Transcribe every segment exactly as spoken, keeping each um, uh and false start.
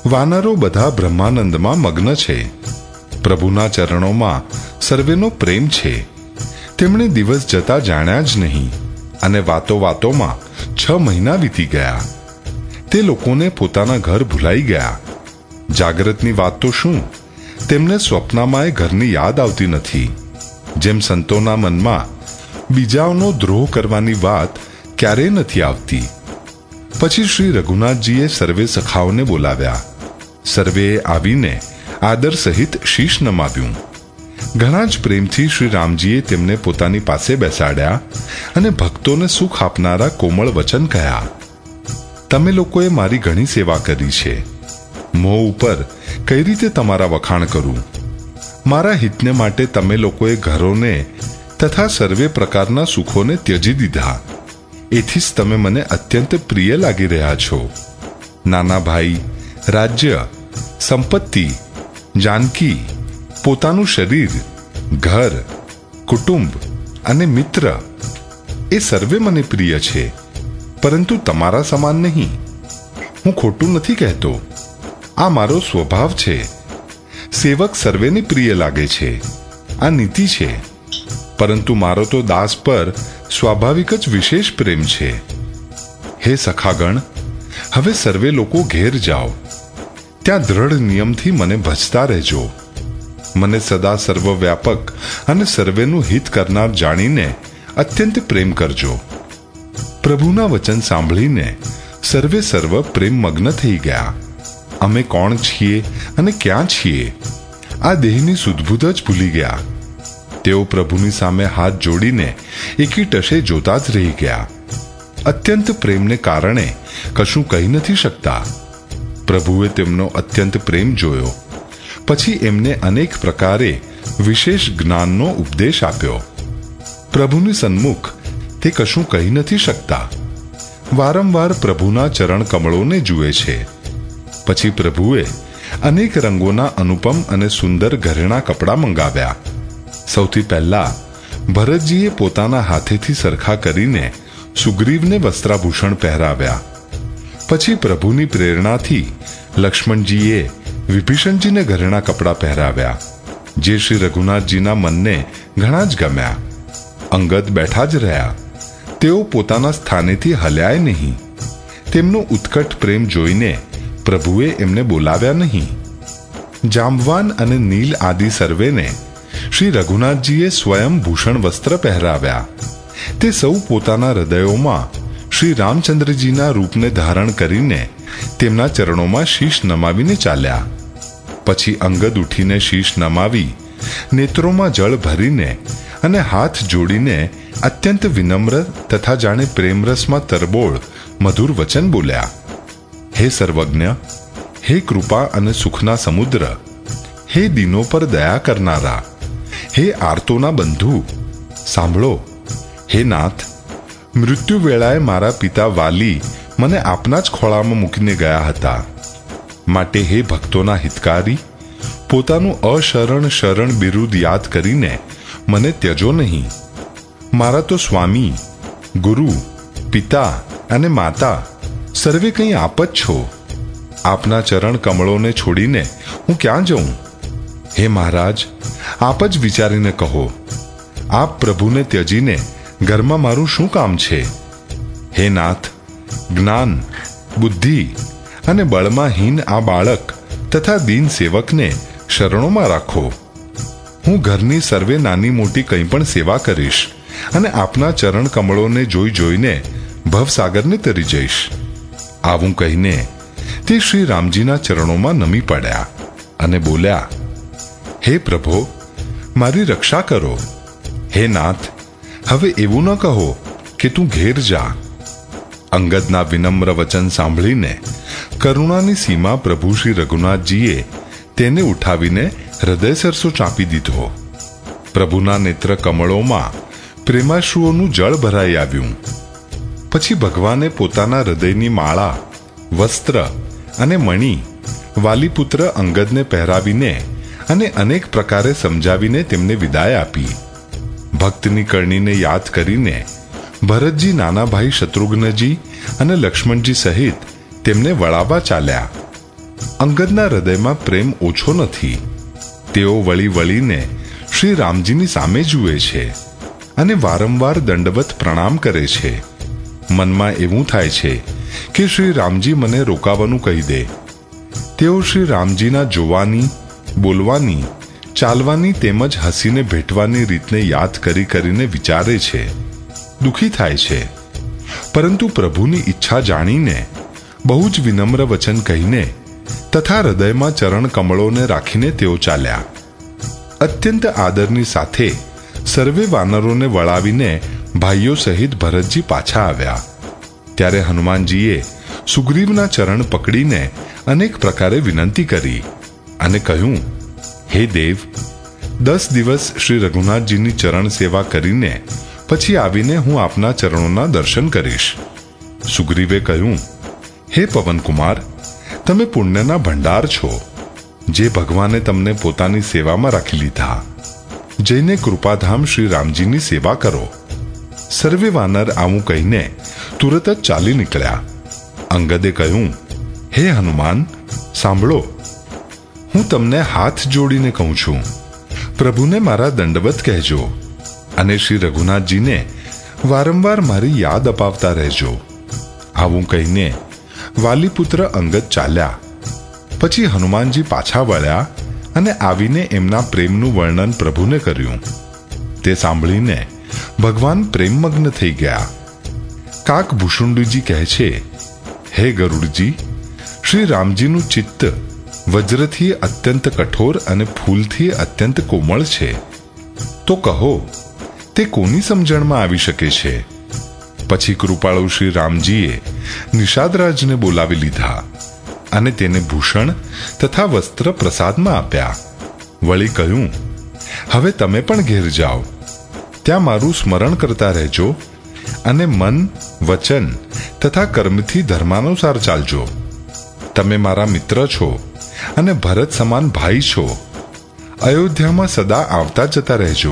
વાનરો બધા બ્રહ્માનંદમાં મગ્ન છે. પ્રભુના ચરણોમાં સર્વેનો પ્રેમ છે. તેમણે દિવસ જતા જાણ્યા જ નહીં અને વાતો વાતોમાં છ મહિના વીતી ગયા. તે લોકોને પોતાના ઘર ભૂલાઈ ગયા. જાગ્રતની વાત તો શું, તેમને સ્વપ્નમાં ઘરની યાદ આવતી નથી. જેમ સંતોના મનમાં બીજાઓનો દ્રોહ કરવાની વાત ક્યારેય નથી આવતી. પછી શ્રી રઘુનાથજીએ સર્વે સખાઓને બોલાવ્યા. સર્વેએ આવીને આદર સહિત શીશ નમાવ્યું. ઘણા જ પ્રેમથી શ્રી રામજીએ તેમને પોતાની પાસે બેસાડ્યા અને ભક્તોને સુખ આપનારા કોમળ વચન કહ્યા. તમે લોકોએ મારી ઘણી સેવા કરી છે. મોં ઉપર કઈ રીતે તમારા વખાણ કરું? મારા હિતને માટે તમે લોકોએ ઘરોને તથા સર્વે પ્રકારના સુખોને ત્યજી દીધા. એથી જ તમે મને અત્યંત પ્રિય લાગી રહ્યા છો. નાના ભાઈ, રાજ્ય, સંપત્તિ, જાનકી, પોતાનું શરીર, ઘર, કુટુંબ અને મિત્ર એ સર્વે મને પ્રિય છે, પરંતુ તમારા સમાન નહીં. હું ખોટું નથી કહેતો. આ મારો સ્વભાવ છે. સેવક સર્વેને પ્રિય લાગે છે, આ નીતિ છે. પરંતુ મારો તો દાસ પર સ્વાભાવિક જ વિશેષ પ્રેમ છે. હે સખાગણ, હવે સર્વે લોકો ઘેર જાઓ. ત્યાં દ્રઢ નિયમથી મને ભજતા રહેજો. મને સદા સર્વવ્યાપક અને સર્વેનું હિત કરનાર જાણીને અત્યંત પ્રેમ કરજો. પ્રભુના વચન સાંભળીને સર્વે સર્વ પ્રેમમગ્ન થઈ ગયા. અમે કોણ છીએ અને ક્યાં છીએ આ દેહની સુધબુધ જ ભૂલી ગયા. તેઓ પ્રભુની સામે હાથ જોડીને એકી ટશે જોતા જ રહી ગયા. અત્યંત પ્રેમને કારણે કશું કહી નથી શકતા. પ્રભુએ તેમનો અત્યંત પ્રેમ જોયો. પછી એમને અનેક પ્રકારે વિશેષ જ્ઞાનનો ઉપદેશ આપ્યો. પ્રભુની સન્મુખ તે કશું કહી નથી શકતા. વારંવાર પ્રભુના ચરણ કમળોને જુએ છે. પછી પ્રભુએ અનેક રંગોના અનુપમ અને સુંદર ઘરેણા કપડાં મંગાવ્યા. સૌથી પહેલા ભરતજીએ પોતાના હાથેથી સરખા કરીને સુગ્રીવને વસ્ત્રાભૂષણ પહેરાવ્યા. પછી પ્રભુની પ્રેરણાથી લક્ષ્મણજીએ વિભીષણજીને ઘરેણા કપડાં પહેરાવ્યા, જે શ્રી રઘુનાથજીના મનને ઘણા જ ગમ્યા. અંગદ બેઠા જ રહ્યા. તેઓ પોતાના સ્થાનેથી હલ્યાય નહીં. તેમનો ઉત્કટ પ્રેમ જોઈને પ્રભુએ એમને બોલાવ્યા નહીં. જાંબવાન અને નીલ આદિ સર્વેને શ્રી રઘુનાથજીએ સ્વયં ભૂષણ વસ્ત્ર પહેરાવ્યા. તે સૌ પોતાના હૃદયોમાં શ્રી રામચંદ્રજીના રૂપને ધારણ કરીને તેમના ચરણોમાં શીશ નમાવીને ચાલ્યા. પછી અંગદ ઉઠીને શીશ નમાવી નેત્રોમાં જળ ભરીને અને હાથ જોડીને અત્યંત વિનમ્ર તથા જાણે પ્રેમરસમાં તરબોળ મધુર વચન બોલ્યા. હે સર્વજ્ઞ, હે કૃપા અને સુખના સમુદ્ર, હે દીનો પર દયા કરનારા, હે આર્તોના બંધુ, સાંભળો. હે નાથ, મૃત્યુ વેળાએ મારા પિતા વાલી મને આપના જ ખોળામાં મૂકીને ગયા હતા. માટે હે ભક્તોના હિતકારી, પોતાનું અશરણ શરણ બિરુદ યાદ કરીને મને ત્યજો નહીં. મારા તો સ્વામી, ગુરુ, પિતા અને માતા સર્વે કંઈ આપ જ છો. આપના ચરણ કમળોને છોડીને હું ક્યાં જઉં? હે મહારાજ, આપ જ વિચારીને કહો. આપ પ્રભુને ત્યજીને ઘરમાં મારું શું કામ છે? હે નાથ, જ્ઞાન, બુદ્ધિ અને બળમાં હીન આ બાળક તથા દીન સેવકને શરણોમાં રાખો. હું ઘરની સર્વે નાની મોટી કંઈ પણ સેવા કરીશ અને આપના ચરણ કમળોને જોઈ જોઈને ભવસાગરને તરી જઈશ. આવું કહીને તે શ્રી રામજીના ચરણોમાં નમી પડ્યા અને બોલ્યા, હે પ્રભો, મારી રક્ષા કરો. હે નાથ, હવે એવું ન કહો કે તું ઘેર જા. અંગદના વિનમ્ર વચન સાંભળીને કરુણાની સીમા પ્રભુ શ્રી રઘુનાથજીએ તેને ઉઠાવીને હૃદય સરસો ચાંપી દીધો. પ્રભુના નેત્ર કમળોમાં પ્રેમાશ્રુઓનું જળ ભરાઈ આવ્યું. પછી ભગવાને પોતાના હૃદયની માળા, વસ્ત્ર અને મણી વાલીપુત્ર અંગદને પહેરાવીને અને અનેક પ્રકારે સમજાવીને તેમને વિદાય આપી. ભક્તની કરણીને યાદ કરીને ભરતજી નાના ભાઈ શત્રુઘ્નજી અને લક્ષ્મણજી સહિત તેમને વળાવવા ચાલ્યા. અંગદના હૃદયમાં પ્રેમ ઓછો નથી. તેઓ વળી વળીને શ્રી રામજીની સામે જુએ છે અને વારંવાર દંડવત પ્રણામ કરે છે. મનમાં એવું થાય છે કે શ્રી રામજી મને રોકાવાનું કહી દે. તેઓ શ્રી રામજીના જોવાની, બોલવાની, ચાલવાની તેમજ હસીને ભેટવાની રીતને યાદ કરી કરીને વિચારે છે, દુઃખી થાય છે. પરંતુ પ્રભુની ઈચ્છા જાણીને બહુ જ વિનમ્ર વચન કહીને તથા હૃદયમાં ચરણ કમળોને રાખીને તેઓ ચાલ્યા. અત્યંત આદરની સાથે સર્વે વાનરોને વળાવીને ભાઈઓ સહિત ભરતજી પાછા આવ્યા. ત્યારે હનુમાનજીએ સુગ્રીવના ચરણ પકડીને અનેક પ્રકારે વિનંતી કરી અને કહ્યું, હે દેવ, દસ દિવસ શ્રી રઘુનાથજીની ચરણ સેવા કરીને પછી આવીને હું આપના ચરણોના દર્શન કરીશ. સુગ્રીવે કહ્યું, હે પવનકુમાર, તમે પુણ્યના ભંડાર છો. જે ભગવાને તમને પોતાની સેવામાં રાખી લીધા. જઈને કૃપાધામ શ્રી રામજીની સેવા કરો. સર્વે વાનર આવું કહીને તુરત જ ચાલી નીકળ્યા. અંગદે કહ્યું, હે હનુમાન, સાંભળો, હું તમને હાથ જોડીને કહું છું, પ્રભુને મારા દંડવત કહેજો અને શ્રી રઘુનાથજીને વારંવાર મારી યાદ અપાવતા રહેજો. આવું કહીને વાલીપુત્ર અંગદ ચાલ્યા. પછી હનુમાનજી પાછા વળ્યા અને આવીને એમના પ્રેમનું વર્ણન પ્રભુને કર્યું. તે સાંભળીને ભગવાન પ્રેમમગ્ન થઈ ગયા. કાક ભૂષુંડીજી કહે છે, હે ગરુડજી, શ્રી રામજીનું ચિત્ત વજ્રથી અત્યંત કઠોર અને ફૂલથી અત્યંત કોમળ છે. તો કહો, તે કોની સમજણમાં આવી શકે છે? પછી કૃપાળુ શ્રી રામજીએ નિષાદરાજને બોલાવી લીધા અને તેને ભૂષણ તથા વસ્ત્ર પ્રસાદમાં આપ્યા. વળી કહ્યું, હવે તમે પણ ઘેર જાઓ. ત્યાં મારું સ્મરણ કરતા રહેજો અને મન, વચન તથા કર્મથી ધર્માનુસાર ચાલજો. તમે મારા મિત્ર છો અને ભરત સમાન ભાઈ છો. અયોધ્યામાં સદા આવતા જતા રહેજો.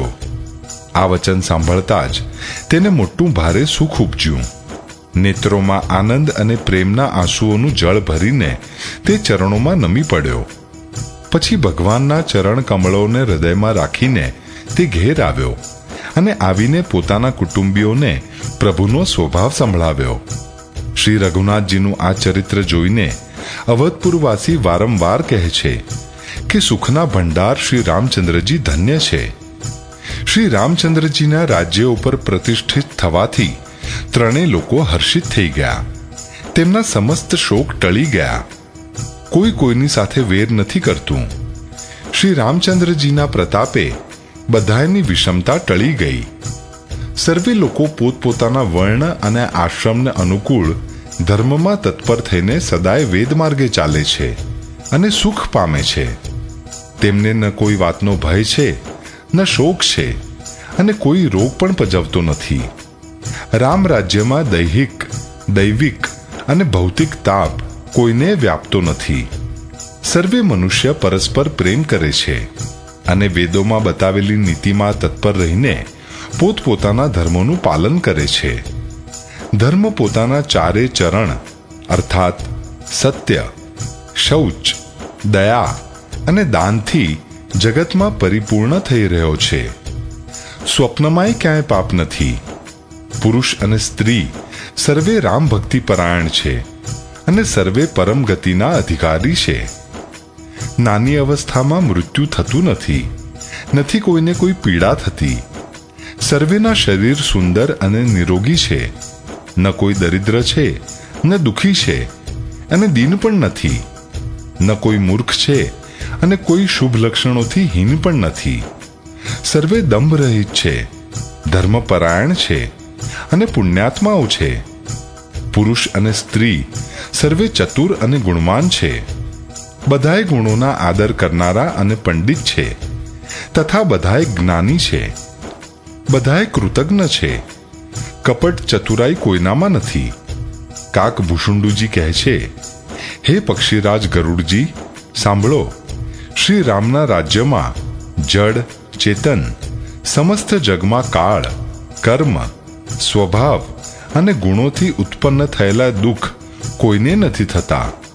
આ વચન સાંભળતા જ તેને મોટું ભારે સુખ ઉપજ્યું. નેત્રોમાં આનંદ અને પ્રેમના આંસુઓનું જળ ભરીને તે ચરણોમાં નમી પડ્યો. પછી ભગવાનના ચરણ કમળોને હૃદયમાં રાખીને તે ઘેર આવ્યો અને આવીને પોતાના કુટુંબીઓને પ્રભુનો સ્વભાવ સંભળાવ્યો. શ્રી રઘુનાથજીનું આ ચરિત્ર જોઈને અવધપુરવાસી વારંવાર કહે છે કે સુખના ભંડાર શ્રી રામચંદ્રજી ધન્ય છે. શ્રી રામચંદ્રજીના રાજ્ય ઉપર પ્રતિષ્ઠિત થવાથી ત્રણેય લોકો હર્ષિત થઈ ગયા. તેમના સમસ્ત શોક ટળી ગયા. કોઈ કોઈની સાથે વેર નથી કરતું. શ્રી રામચંદ્રજીના પ્રતાપે બધાયની વિષમતા ટળી ગઈ. સર્વે લોકો પોતપોતાના વર્ણ અને આશ્રમને અનુકૂળ ધર્મમાં તત્પર થઈને સદાય વેદ માર્ગે ચાલે છે અને સુખ પામે છે. તેમને ન કોઈ વાતનો ભય છે, ન શોક છે અને કોઈ રોગ પણ પજવતો નથી. રામ રાજ્યમાં દૈહિક, દૈવિક અને ભૌતિક તાપ કોઈને વ્યાપતો નથી. સર્વે મનુષ્ય પરસ્પર પ્રેમ કરે છે અને વેદોમાં બતાવેલી નીતિમાં તત્પર રહીને પોતપોતાના ધર્મોનું પાલન કરે છે. ધર્મ પોતાના ચારે ચરણ અર્થાત સત્ય, શૌચ, દયા અને દાનથી જગતમાં પરિપૂર્ણ થઈ રહ્યો છે. સ્વપ્નમાંય ક્યાંય પાપ નથી. પુરુષ અને સ્ત્રી સર્વે રામ ભક્તિ પરાયણ છે અને સર્વે પરમ ગતિના અધિકારી છે. નાની અવસ્થામાં મૃત્યુ થતું નથી, નથી કોઈને કોઈ પીડા થતી. સર્વેના શરીર સુંદર અને નિરોગી છે. ન કોઈ દરિદ્ર છે, ન દુઃખી છે અને દીન પણ નથી. ન કોઈ મૂર્ખ છે અને કોઈ શુભ લક્ષણોથી હીન પણ નથી. સર્વે દંભ રહિત છે, ધર્મપરાયણ છે અને પુણ્યાત્માઓ છે. પુરુષ અને સ્ત્રી સર્વે ચતુર અને ગુણવાન છે. બધાય ગુણોના આદર કરનારા અને પંડિત છે તથા બધાય જ્ઞાની છે. બધાય કૃતજ્ઞ છે. કપટ ચતુરાઈ કોઈનામાં નથી. કાક ભૂષુંડુજી કહે છે, હે પક્ષીરાજ ગરુડજી, સાંભળો. શ્રી રામના રાજ્યમાં જડ, ચેતન, સમસ્ત જગમાં કાળ, કર્મ, સ્વભાવ અને ગુણોથી ઉત્પન્ન થયેલા દુઃખ કોઈને નથી થતા.